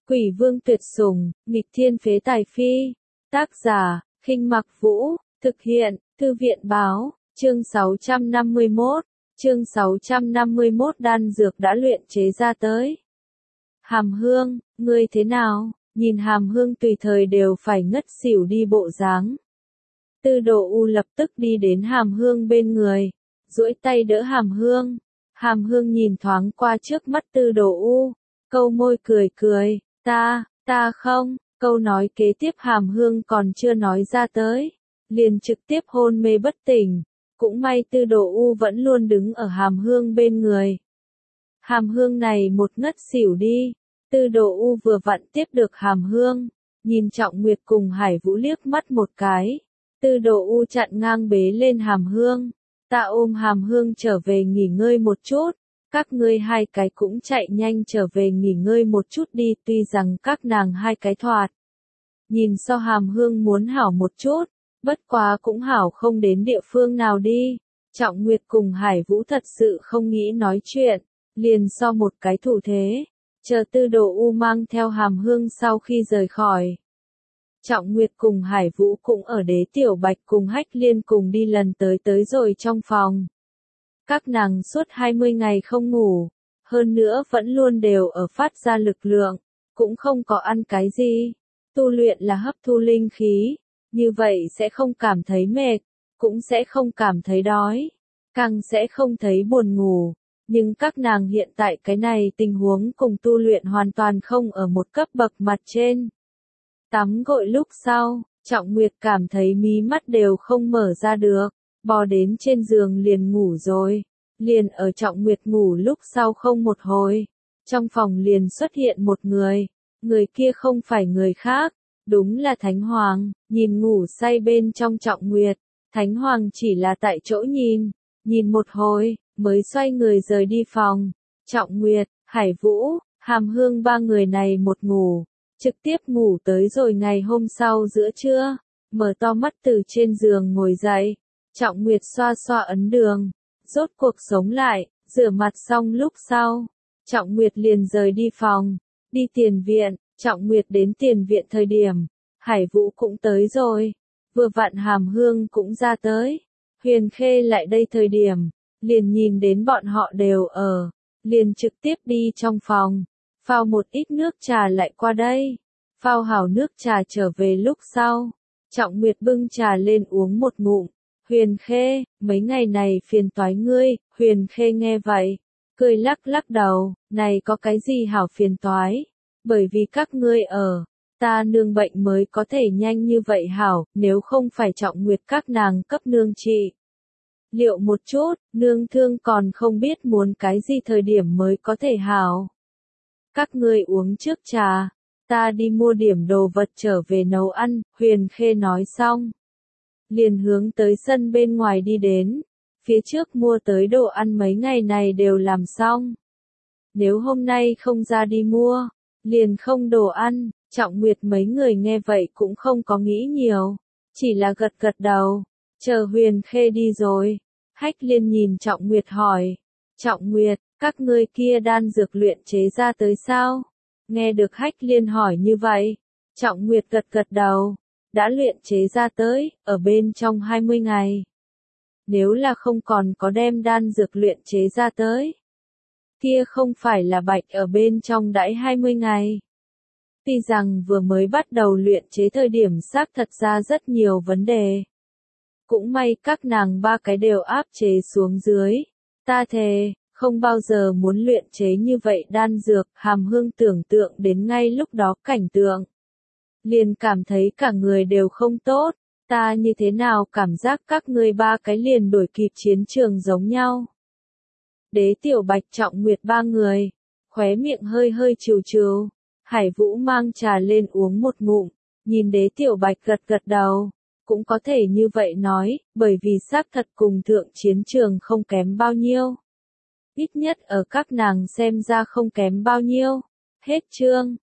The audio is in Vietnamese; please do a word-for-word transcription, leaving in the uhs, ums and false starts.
Quỷ vương tuyệt sủng, nghịch thiên phế tài phi. Tác giả, Khinh Mặc Vũ, thực hiện, Thư viện báo, chương sáu trăm năm mươi mốt, chương sáu trăm năm mươi mốt đan dược đã luyện chế ra tới. Hàm Hương, ngươi thế nào? Nhìn Hàm Hương tùy thời đều phải ngất xỉu đi bộ dáng. Tư Đồ U lập tức đi đến Hàm Hương bên người, duỗi tay đỡ Hàm Hương. Hàm Hương nhìn thoáng qua trước mắt Tư Đồ U, câu môi cười cười, ta, ta không, câu nói kế tiếp Hàm Hương còn chưa nói ra tới, liền trực tiếp hôn mê bất tỉnh, cũng may Tư Đồ U vẫn luôn đứng ở Hàm Hương bên người. Hàm Hương này một ngất xỉu đi, Tư Đồ U vừa vặn tiếp được Hàm Hương, nhìn Trọng Nguyệt cùng Hải Vũ liếc mắt một cái, Tư Đồ U chặn ngang bế lên Hàm Hương, ta ôm Hàm Hương trở về nghỉ ngơi một chút, các ngươi hai cái cũng chạy nhanh trở về nghỉ ngơi một chút đi, tuy rằng các nàng hai cái thoạt. Nhìn so Hàm Hương muốn hảo một chút, bất quá cũng hảo không đến địa phương nào đi, Trọng Nguyệt cùng Hải Vũ thật sự không nghĩ nói chuyện, liền so một cái thủ thế, chờ Tư Đồ U mang theo Hàm Hương sau khi rời khỏi. Trọng Nguyệt cùng Hải Vũ cũng ở Đế Tiểu Bạch cùng Hách Liên cùng đi lần tới tới rồi trong phòng. Các nàng suốt hai mươi ngày không ngủ, hơn nữa vẫn luôn đều ở phát ra lực lượng, cũng không có ăn cái gì. Tu luyện là hấp thu linh khí, như vậy sẽ không cảm thấy mệt, cũng sẽ không cảm thấy đói, càng sẽ không thấy buồn ngủ. Nhưng các nàng hiện tại cái này tình huống cùng tu luyện hoàn toàn không ở một cấp bậc mặt trên. Tắm gội lúc sau, Trọng Nguyệt cảm thấy mí mắt đều không mở ra được, bò đến trên giường liền ngủ rồi. Liền ở Trọng Nguyệt ngủ lúc sau không một hồi, trong phòng liền xuất hiện một người, người kia không phải người khác, đúng là Thánh Hoàng, nhìn ngủ say bên trong Trọng Nguyệt, Thánh Hoàng chỉ là tại chỗ nhìn, nhìn một hồi, mới xoay người rời đi phòng. Trọng Nguyệt, Hải Vũ, Hàm Hương ba người này một ngủ, trực tiếp ngủ tới rồi ngày hôm sau giữa trưa, mở to mắt từ trên giường ngồi dậy, Trọng Nguyệt xoa xoa ấn đường, rốt cuộc sống lại, rửa mặt xong lúc sau, Trọng Nguyệt liền rời đi phòng, đi tiền viện. Trọng Nguyệt đến tiền viện thời điểm, Hải Vũ cũng tới rồi, vừa vặn Hàm Hương cũng ra tới, Huyền Khê lại đây thời điểm, liền nhìn đến bọn họ đều ở, liền trực tiếp đi trong phòng, phao một ít nước trà lại qua đây, phao hảo nước trà trở về lúc sau, Trọng Nguyệt bưng trà lên uống một ngụm, Huyền Khê, mấy ngày này phiền toái ngươi. Huyền Khê nghe vậy, cười lắc lắc đầu, này có cái gì hảo phiền toái, bởi vì các ngươi ở, ta nương bệnh mới có thể nhanh như vậy hảo, nếu không phải Trọng Nguyệt các nàng cấp nương trị liệu một chút, nương thương còn không biết muốn cái gì thời điểm mới có thể hảo. Các ngươi uống trước trà, ta đi mua điểm đồ vật trở về nấu ăn. Huyền Khê nói xong, liền hướng tới sân bên ngoài đi đến, phía trước mua tới đồ ăn mấy ngày này đều làm xong. Nếu hôm nay không ra đi mua, liền không đồ ăn. Trọng Nguyệt mấy người nghe vậy cũng không có nghĩ nhiều, chỉ là gật gật đầu, chờ Huyền Khê đi rồi. Hách Liên nhìn Trọng Nguyệt hỏi, Trọng Nguyệt, các ngươi kia đan dược luyện chế ra tới sao? Nghe được Hách Liên hỏi như vậy, Trọng Nguyệt gật gật đầu, đã luyện chế ra tới, ở bên trong hai mươi ngày. Nếu là không còn có đem đan dược luyện chế ra tới, kia không phải là bạch ở bên trong đãi hai mươi ngày. Tuy rằng vừa mới bắt đầu luyện chế thời điểm xác thật ra rất nhiều vấn đề. Cũng may các nàng ba cái đều áp chế xuống dưới. Ta thề, không bao giờ muốn luyện chế như vậy đan dược. Hàm Hương tưởng tượng đến ngay lúc đó cảnh tượng, liền cảm thấy cả người đều không tốt. Ta như thế nào cảm giác các ngươi ba cái liền đuổi kịp chiến trường giống nhau. Đế Tiểu Bạch Trọng Nguyệt ba người, khóe miệng hơi hơi trừ trừ. Hải Vũ mang trà lên uống một ngụm, nhìn Đế Tiểu Bạch gật gật đầu, cũng có thể như vậy nói, bởi vì xác thật cùng thượng chiến trường không kém bao nhiêu. Ít nhất ở các nàng xem ra không kém bao nhiêu. Hết chương.